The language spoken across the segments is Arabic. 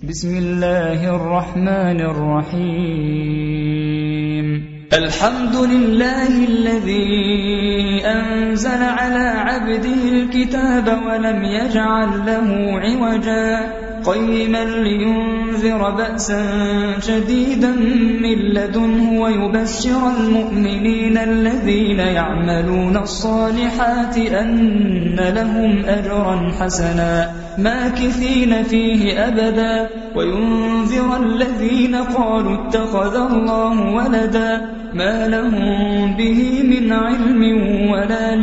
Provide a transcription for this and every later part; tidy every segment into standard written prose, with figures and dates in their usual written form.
بسم الله الرحمن الرحيم. الحمد لله الذي أنزل على عبده الكتاب ولم يجعل له عوجا قيما لينذر بأسا شديدا من لدنه ويبشر المؤمنين الذين يعملون الصالحات أن لهم أجرا حسنا ماكثين فيه أبدا وينذر الذين قالوا اتخذ الله ولدا ما لهم به من علم ولا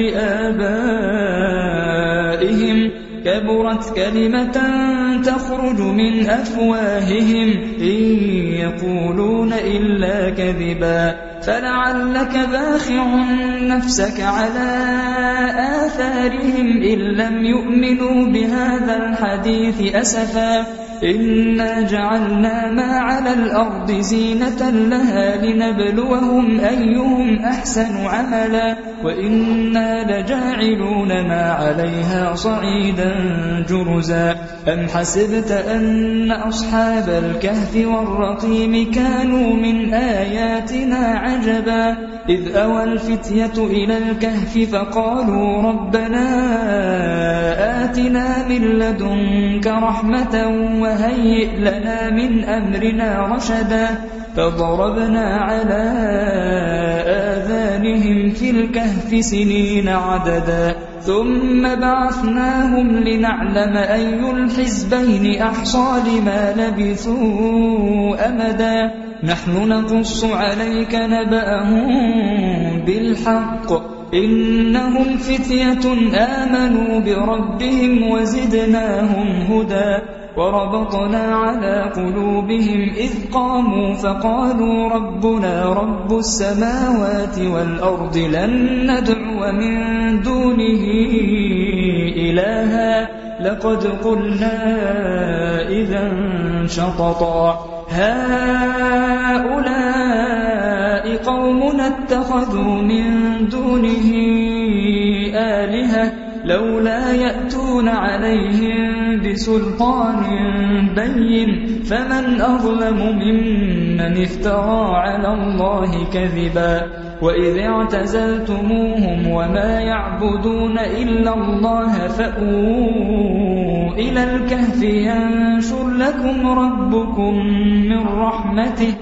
لآبائهم كبرت كلمة تخرج من أفواههم إن يقولون إلا كذبا فلعلك باخع نفسك على آثارهم إن لم يؤمنوا بهذا الحديث أسفا إنا جعلنا ما على الأرض زينة لها لنبلوهم أيهم أحسن عملا وإنا لجاعلون ما عليها صعيدا جرزا أم حسبت أن أصحاب الكهف والرقيم كانوا من آياتنا عجبا إذ أوى الفتية إلى الكهف فقالوا ربنا آتنا من لدنك رحمة وهيئ لنا من أمرنا رشدا فضربنا على آذانهم في الكهف سنين عددا ثم بعثناهم لنعلم أي الحزبين أحصى لما لبثوا أمدا نحن نقص عليك نبأهم بالحق إنهم فتية آمنوا بربهم وزدناهم هدى وربطنا على قلوبهم إذ قاموا فقالوا ربنا رب السماوات والأرض لن ندعو من دونه إلها لقد قلنا إذا شططا هؤلاء قومنا اتخذوا من دونه آلهة لولا يأتون عليهم بسلطان بين فمن أظلم ممن افترى على الله كذبا وإذ اعتزلتموهم وما يعبدون إلا الله فأووا إلى الكهف ينشر لكم ربكم من رحمته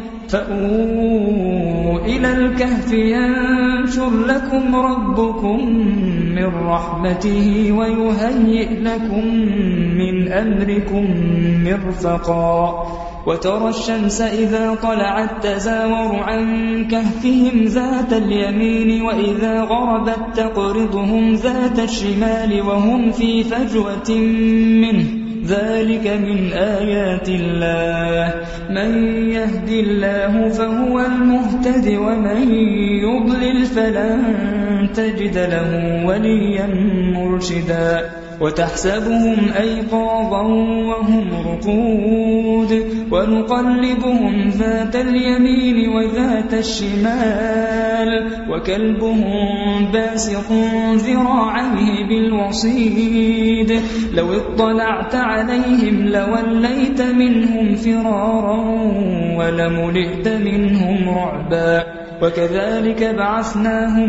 فأووا إلى الكهف ينشر لكم ربكم من رحمته ويهيئ لكم من أمركم مرفقا وترى الشمس إذا طلعت تزاور عن كهفهم ذات اليمين وإذا غربت تقرضهم ذات الشمال وهم في فجوة منه ذلك من آيات الله من يهد الله فهو المهتد ومن يضلل فلن تجد له وليا مرشدا وتحسبهم أيقاظا وهم رقود ونقلبهم ذات اليمين وذات الشمال وكلبهم باسط ذراعيه بالوصيد لو اطلعت عليهم لوليت منهم فرارا ولملئت منهم رعبا وكذلك بعثناهم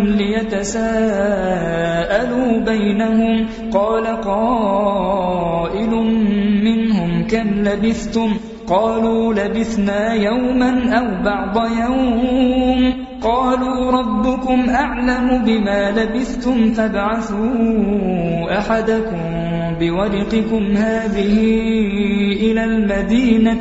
ليتساءلوا بينهم قال قائل منهم كم لبثتم قالوا لبثنا يوما أو بعض يوم قالوا ربكم أعلم بما لبثتم فابعثوا أحدكم بورقكم هذه إلى المدينة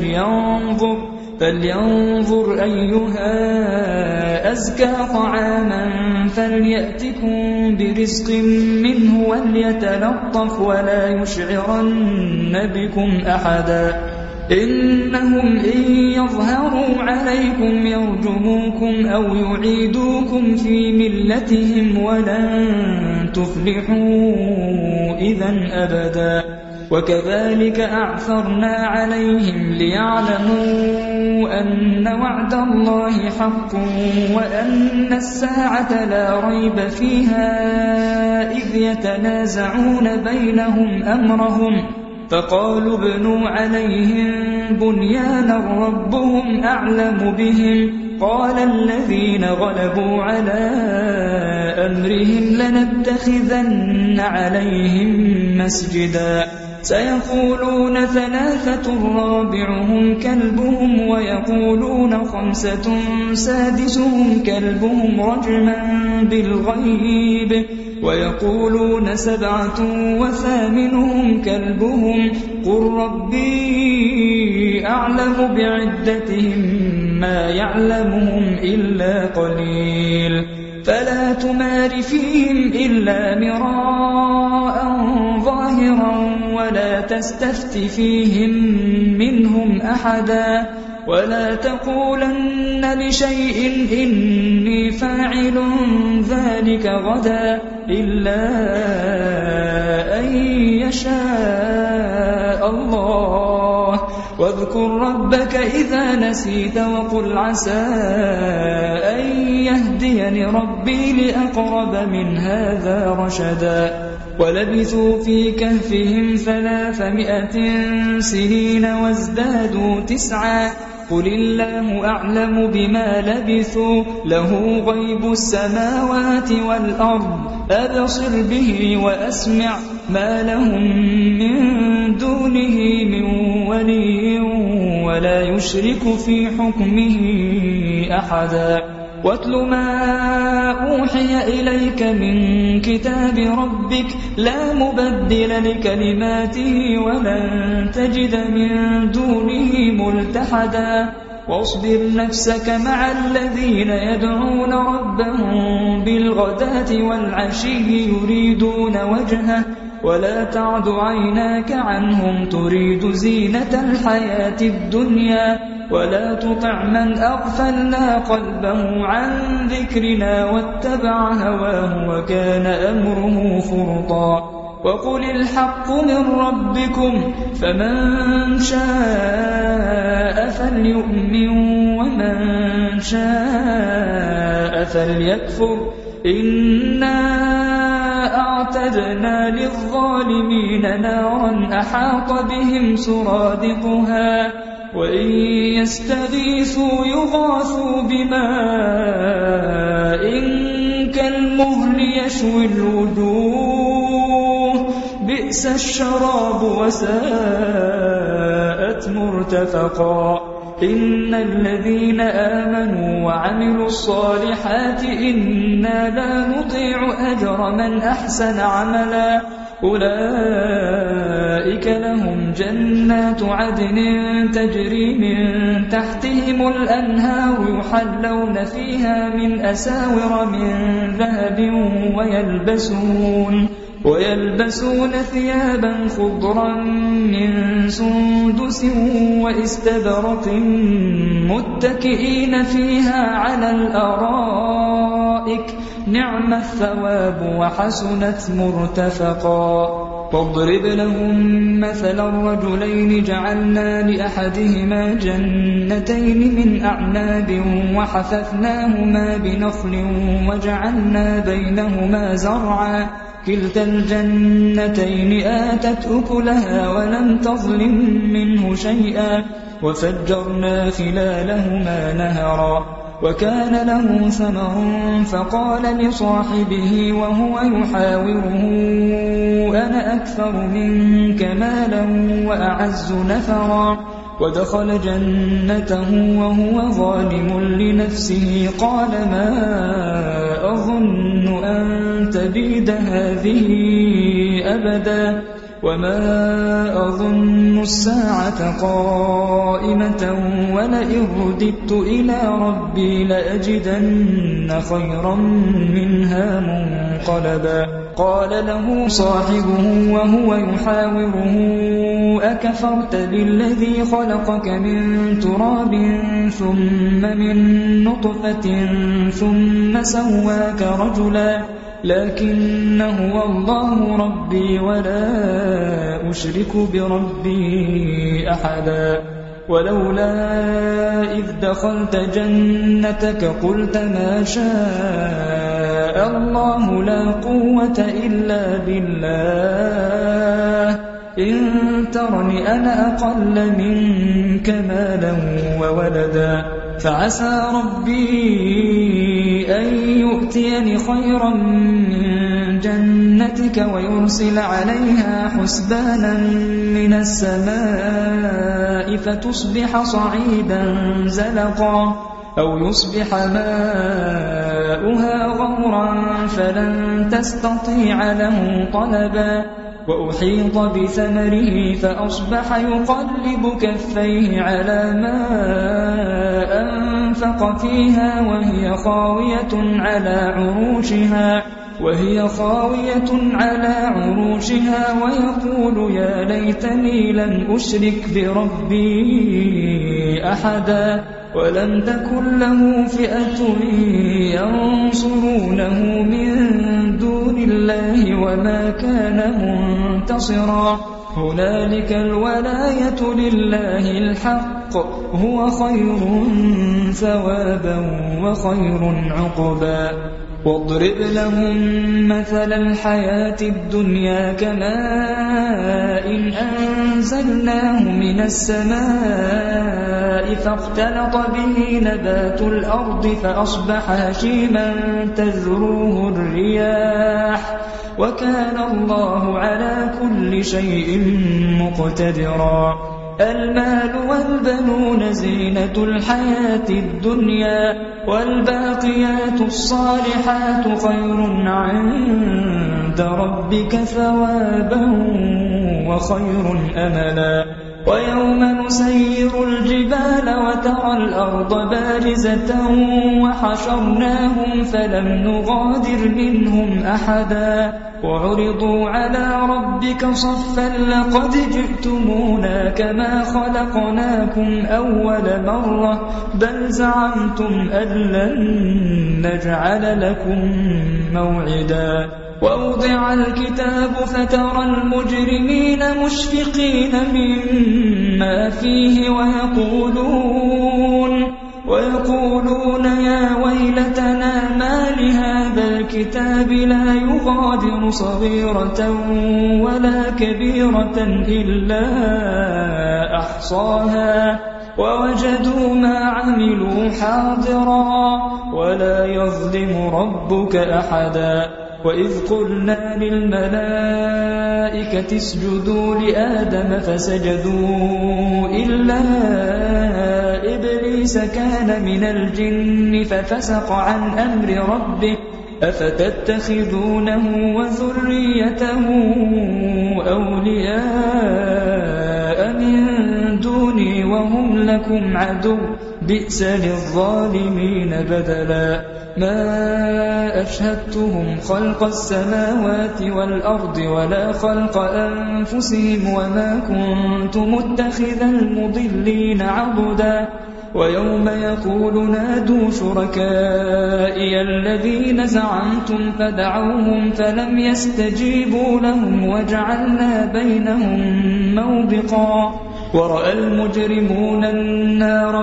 فلينظر أيها أزكى طعاما فليأتكم برزق منه وليتلطف ولا يشعرن بكم أحدا إنهم إن يظهروا عليكم يرجموكم أو يعيدوكم في ملتهم ولن تفلحوا إذا أبدا وكذلك أعثرنا عليهم ليعلموا أن وعد الله حق وأن الساعة لا ريب فيها إذ يتنازعون بينهم أمرهم فقالوا ابنوا عليهم بنيانا ربهم أعلم بهم قال الذين غلبوا على أمرهم لنتخذن عليهم مسجدا سيقولون 3 رابعهم كلبهم ويقولون 5 سادسهم كلبهم رجما بالغيب ويقولون 7 وثامنهم كلبهم قل ربي أعلم بعدتهم ما يعلمهم إلا قليل فلا تمار فيهم إلا مراء ظاهرا ولا تستفت فيهم منهم أحدا ولا تقولن لشيء إني فاعل ذلك غدا إلا أن يشاء الله واذكر ربك إذا نسيت وقل عسى أن يهديني ربي لأقرب من هذا رشدا ولبثوا في كهفهم 300 سنين وازدادوا 9 قل الله أعلم بما لبثوا له غيب السماوات والأرض أبصر به وأسمع ما لهم من دونه من ولي ولا يشرك في حكمه أحدا واتل ما أوحي إليك من كتاب ربك لا مبدل لكلماته ولن تجد من دونه ملتحدا واصبر نفسك مع الذين يدعون ربهم بالغداة والعشي يريدون وجهه ولا تعد عيناك عنهم تريد زينة الحياة الدنيا ولا تطع من أغفلنا قلبه عن ذكرنا واتبع هواه وكان أمره فرطا وقل الحق من ربكم فمن شاء فليؤمن ومن شاء فليكفر إنا أعتدنا للظالمين نارا أحاط بهم سرادقها وإن يستغيثوا يغاثوا بماء كالمهل يشوي الوجوه بئس الشراب وساءت مرتفقا إن الذين آمنوا وعملوا الصالحات إنا لا نضيع أجر من أحسن عملا أولئك لهم جنات عدن تجري من تحتهم الأنهار يحلون فيها من أساور من ذهب ويلبسون ثيابا خضرا من سندس واستبرق متكئين فيها على الأرائك نعم الثواب وحسنت مرتفقا واضرب لهم مثل الرجلين جعلنا لأحدهما جنتين من أعناب وحففناهما بنخل وجعلنا بينهما زرعا كلتا الجنتين آتت أكلها ولم تظلم منه شيئا وفجرنا خلالهما نهرا وكان له ثمر فقال لصاحبه وهو يحاوره أنا أكثر منك مالا وأعز نفرا ودخل جنته وهو ظالم لنفسه قال ما أظن أن تبيد هذه أبدا وما أظن الساعة قائمة ولئن رددت إلى ربي لأجدن خيرا منها منقلبا قال له صاحبه وهو يحاوره أكفرت بالذي خلقك من تراب ثم من نطفة ثم سواك رجلا لكن هو الله ربي ولا أشرك بربي أحدا ولولا إذ دخلت جنتك قلت ما شاء الله لا قوة إلا بالله إن ترني أنا أقل منك مالا وولدا فعسى ربي أن يؤتيني خيرا من جنتك ويرسل عليها حسبانا من السماء فتصبح صعيدا زلقا أو يصبح ماؤها غورا فلن تستطيع له طلبا وأحيط بثمره فأصبح يقلب كفيه على ما أنفق فيها وهي خاوية على عروشها ويقول يا ليتني لم أشرك بربي أحدا ولم تكن له فئة ينصرونه من دون الله وما كان منتصرا هنالك الولاية لله الحق هو خير ثوابا وخير عقبا واضرب لهم مثل الحياة الدنيا كماء إن أنزلناه من السماء فاختلط به نبات الأرض فأصبح هشيما تذروه الرياح وكان الله على كل شيء مقتدرا المال والبنون زينة الحياة الدنيا والباقيات الصالحات خير عند ربك ثوابا وخير أملا ويوم نسير الجبال وترى الأرض بارزة وحشرناهم فلم نغادر منهم أحدا وعرضوا على ربك صفا لقد جئتمونا كما خلقناكم أول مرة بل زعمتم أن لن نجعل لكم موعدا ووضع الكتاب فترى المجرمين مشفقين مما فيه ويقولون يا ويلتنا ما لهذا الكتاب لا يغادر صغيرة ولا كبيرة إلا أحصاها ووجدوا ما عملوا حاضرا ولا يظلم ربك أحدا وإذ قلنا للملائكة اسجدوا لآدم فسجدوا إلا إبليس كان من الجن ففسق عن أمر ربه أفتتخذونه وذريته أولياء من دوني وهم لكم عدو بئس للظالمين بدلا ما أشهدتهم خلق السماوات والأرض ولا خلق أنفسهم وما كنت متخذ المضلين عضدا ويوم يقول نادوا شركائي الذين زعمتم فدعوهم فلم يستجيبوا لهم وجعلنا بينهم موبقا ورأى المجرمون النار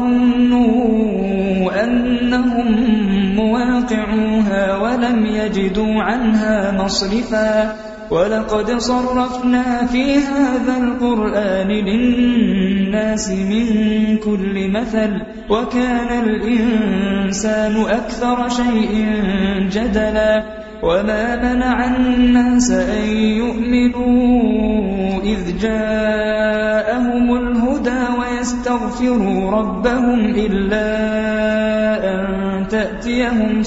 فظنوا أنهم مواقعوها ولم يجدوا عنها مصرفا ولقد صرفنا في هذا القرآن للناس من كل مثل وكان الإنسان أكثر شيء جدلا وما منع الناس أن يؤمنوا إذ جاءهم الهدى ويستغفروا ربهم إلا أن تأتيهم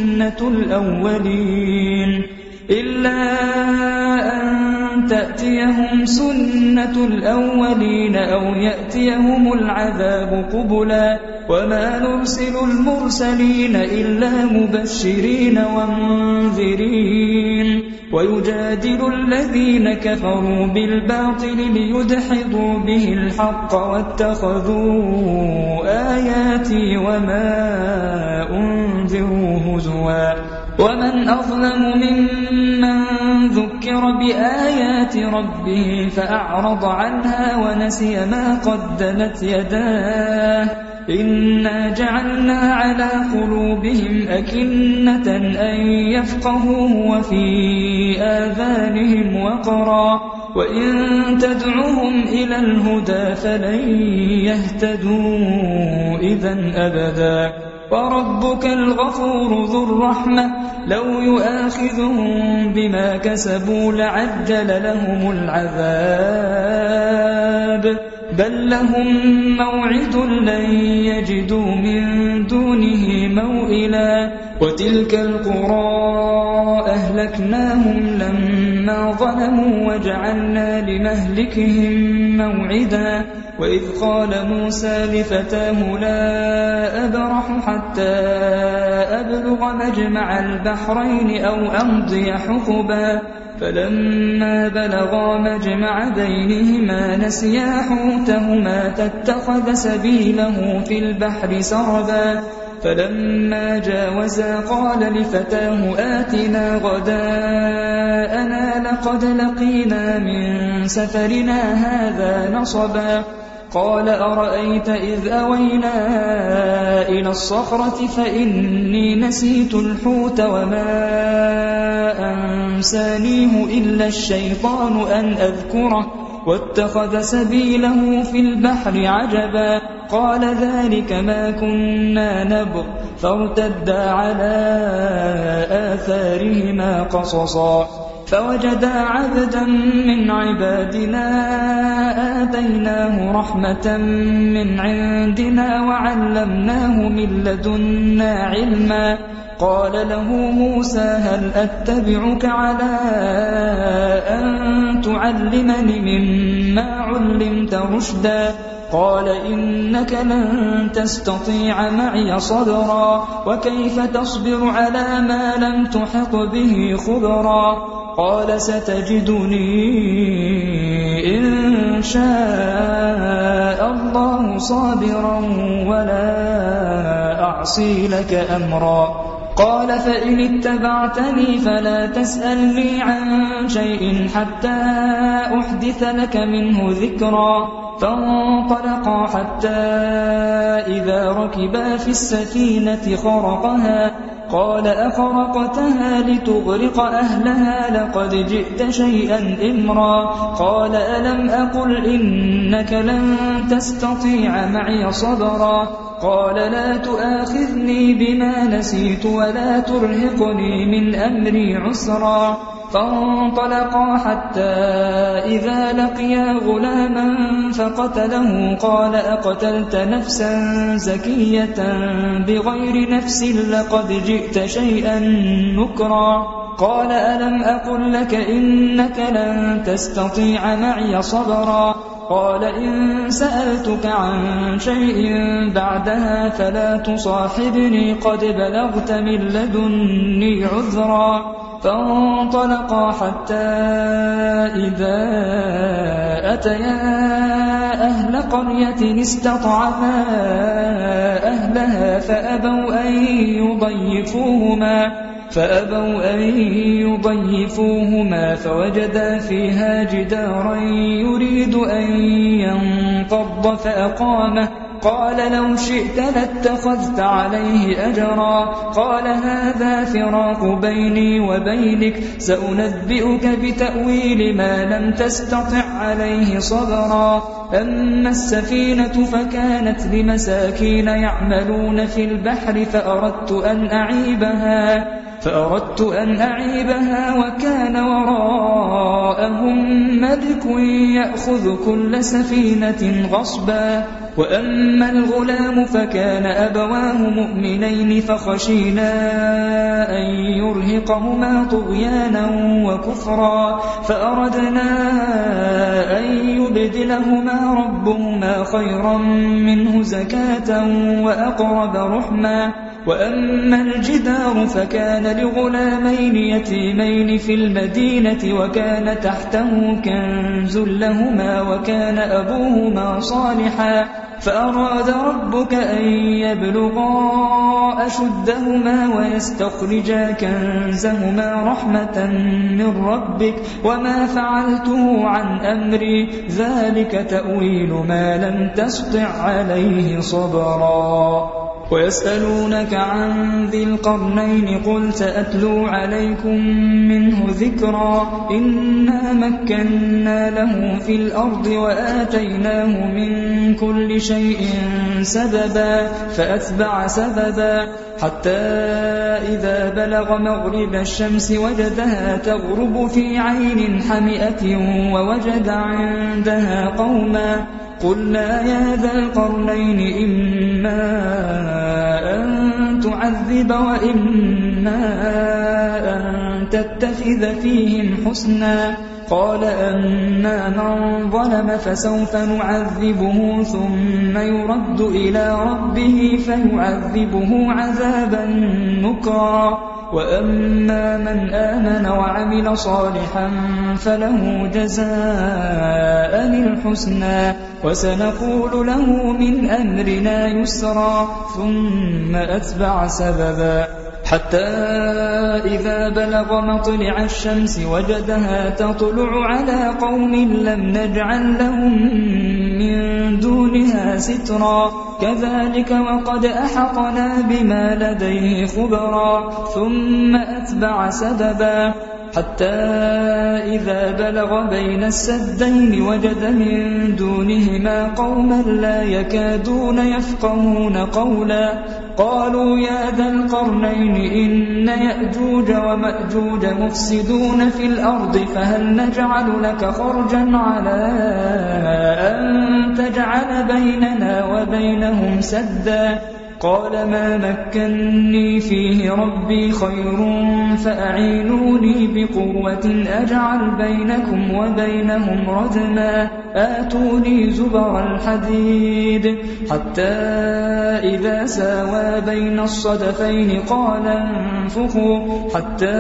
سنة الأولين أو يأتيهم العذاب قبلا وما نرسل المرسلين إلا مبشرين ومنذرين ويجادل الذين كفروا بالباطل ليدحضوا به الحق واتخذوا آياتي وما أنذروا هزوا ومن أظلم ممن ذكر بآيات ربه فأعرض عنها ونسي ما قدمت يداه إنا جعلنا على قلوبهم أكنة أن يفقهوه وفي آذانهم وقرا وإن تدعهم إلى الهدى فلن يهتدوا إذن أبدا وربك الغفور ذو الرحمة لو يؤاخذهم بما كسبوا لعجل لهم العذاب بل لهم موعد لن يجدوا من دونه موئلا وتلك القرى أهلكناهم لما ظلموا وجعلنا لمهلكهم موعدا وإذ قال موسى لفتاه لا أبرح حتى أبلغ مجمع البحرين أو أمضي حقبا فلما بلغا مجمع بينهما نسيا حوتهما فاتخذ سبيله في البحر سربا فلما جاوزا قال لفتاه آتنا غداءنا لقد لقينا من سفرنا هذا نصبا قال أرأيت إذ أوينا إلى الصخرة فإني نسيت الحوت وما أنسانيه إلا الشيطان أن أذكره واتخذ سبيله في البحر عجبا قال ذلك ما كنا نبغ فارتدا على آثارهما قصصا فوجدا عبدا من عبادنا آتيناه رحمة من عندنا وعلمناه من لدنا علما قال له موسى هل أتبعك على أن تعلمني مما علمت رشدا قال إنك لن تستطيع معي صبرا وكيف تصبر على ما لم تحط به خبرا قال ستجدني إن شاء الله صابرا ولا أعصي لك أمرا قال فإن اتبعتني فلا تسألني عن شيء حتى أحدث لك منه ذكرا فانطلقا حتى إذا ركبا في السفينة خرقها قال أخرقتها لتغرق أهلها لقد جئت شيئا إمرا قال ألم أقل إنك لن تستطيع معي صبرا قال لا تؤاخذني بما نسيت ولا ترهقني من أمري عسرا فانطلقا حتى إذا لقيا غلاما فقتله قال أقتلت نفسا زكية بغير نفس لقد جئت شيئا نكرا قال ألم أقل لك إنك لن تستطيع معي صبرا قال إن سألتك عن شيء بعدها فلا تصاحبني قد بلغت من لدني عذرا فانطلقا حتى إذا أتيا أهل قرية استطعما أهلها فأبوا أن يضيفوهما فوجدا فيها جدارا يريد أن ينقض فأقامه قال لو شئت لاتخذت عليه أجرا قال هذا فراق بيني وبينك سأنبئك بتأويل ما لم تستطع عليه صبرا أما السفينة فكانت لمساكين يعملون في البحر فأردت أن أعيبها وكان وراءهم ملك يأخذ كل سفينة غصبا وأما الغلام فكان أبواه مؤمنين فخشينا أن يرهقهما طغيانا وكفرا فأردنا أن يبدلهما ربهما خيرا منه زكاة وأقرب رحما وأما الجدار فكان لغلامين يتيمين في المدينة وكان تحته كنز لهما وكان أبوهما صالحا فأراد ربك أن يبلغا أشدهما ويستخرجا كنزهما رحمة من ربك وما فعلته عن أمري ذلك تأويل ما لم تسطع عليه صبرا ويسألونك عن ذي القرنين قل سأتلو عليكم منه ذكرا إنا مكنا له في الأرض وآتيناه من كل شيء سببا فأتبع سببا حتى إذا بلغ مغرب الشمس وجدها تغرب في عين حمئة ووجد عندها قوما قلنا يا ذا القرنين إما أن تعذب وإما أن تتخذ فيهم حسنا قال أما من ظلم فسوف نعذبه ثم يرد إلى ربه فيعذبه عذابا نكرا وأما من آمن وعمل صالحا فله جزاء الحسنى وسنقول له من أمرنا يسرا ثم أتبع سببا حتى إذا بلغ مطلع الشمس وجدها تطلع على قوم لم نجعل لهم من دونها سترا كذلك وقد أحطنا بما لديه خبرا ثم أتبع سببا حتى إذا بلغ بين السدين وجد من دونهما قوما لا يكادون يفقهون قولا قالوا يا ذا القرنين إن يأجوج ومأجوج مفسدون في الأرض فهل نجعل لك خرجا على أن تجعل بيننا وبينهم سدا قال ما مكني فيه ربي خير فأعينوني بقوة أجعل بينكم وبينهم ردما آتوني زبر الحديد حتى إذا ساوى بين الصدفين قال انفخوا حتى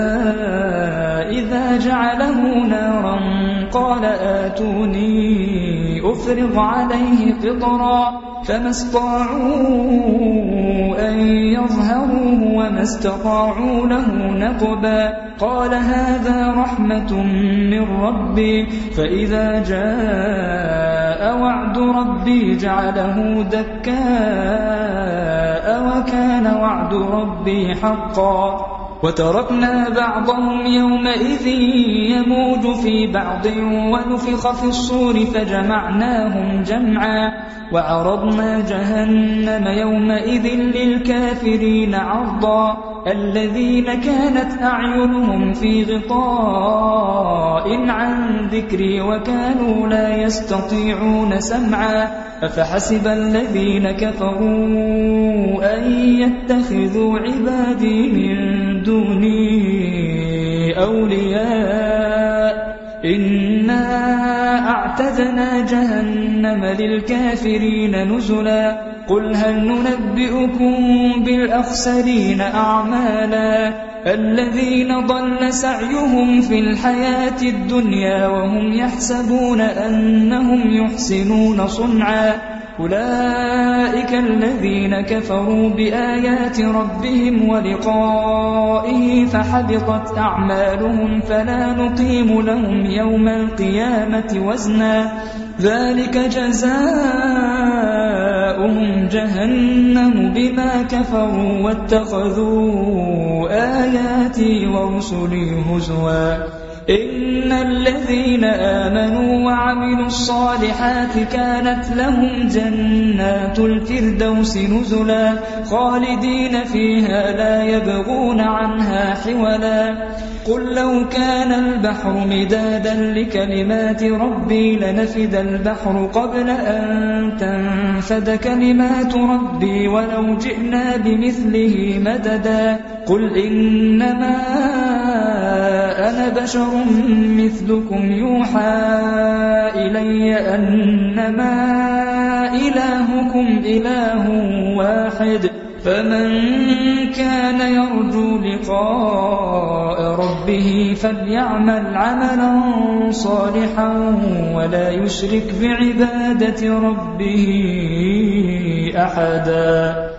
إذا جعله نارا قال آتوني أفرغ عليه قطرا فما استطاعوا أن يظهروه وما استطاعوا له نقبا قال هذا رحمة من ربي فإذا جاء وعد ربي جعله دكاء وكان وعد ربي حقا وتركنا بعضهم يومئذ يموج في بعض ونفخ في الصور فجمعناهم جمعا وعرضنا جهنم يومئذ للكافرين عرضا الذين كانت أعينهم في غطاء عن ذكري وكانوا لا يستطيعون سمعا أفحسب الذين كفروا أن يتخذوا عبادي من دوني أولياء إنا أعتدنا جهنم للكافرين نزلا قل هل ننبئكم بالأخسرين أعمالا الذين ضل سعيهم في الحياة الدنيا وهم يحسبون أنهم يحسنون صنعا أولئك الذين كفروا بآيات ربهم ولقائه فحبطت أعمالهم فلا نقيم لهم يوم القيامة وزنا ذلك جزاؤهم جهنم بما كفروا واتخذوا آياتي ورسلي هزوا إن الذين آمنوا وعملوا الصالحات كانت لهم جنات الفردوس نزلا خالدين فيها لا يبغون عنها حولا قل لو كان البحر مدادا لكلمات ربي لنفد البحر قبل أن تنفد كلمات ربي ولو جئنا بمثله مددا قل إنما أنا بشر مثلكم يوحى إلي أنما إلهكم إله واحد فمن كان يرجو لقاء ربه فليعمل عملا صالحا ولا يشرك بعبادة ربه أحدا.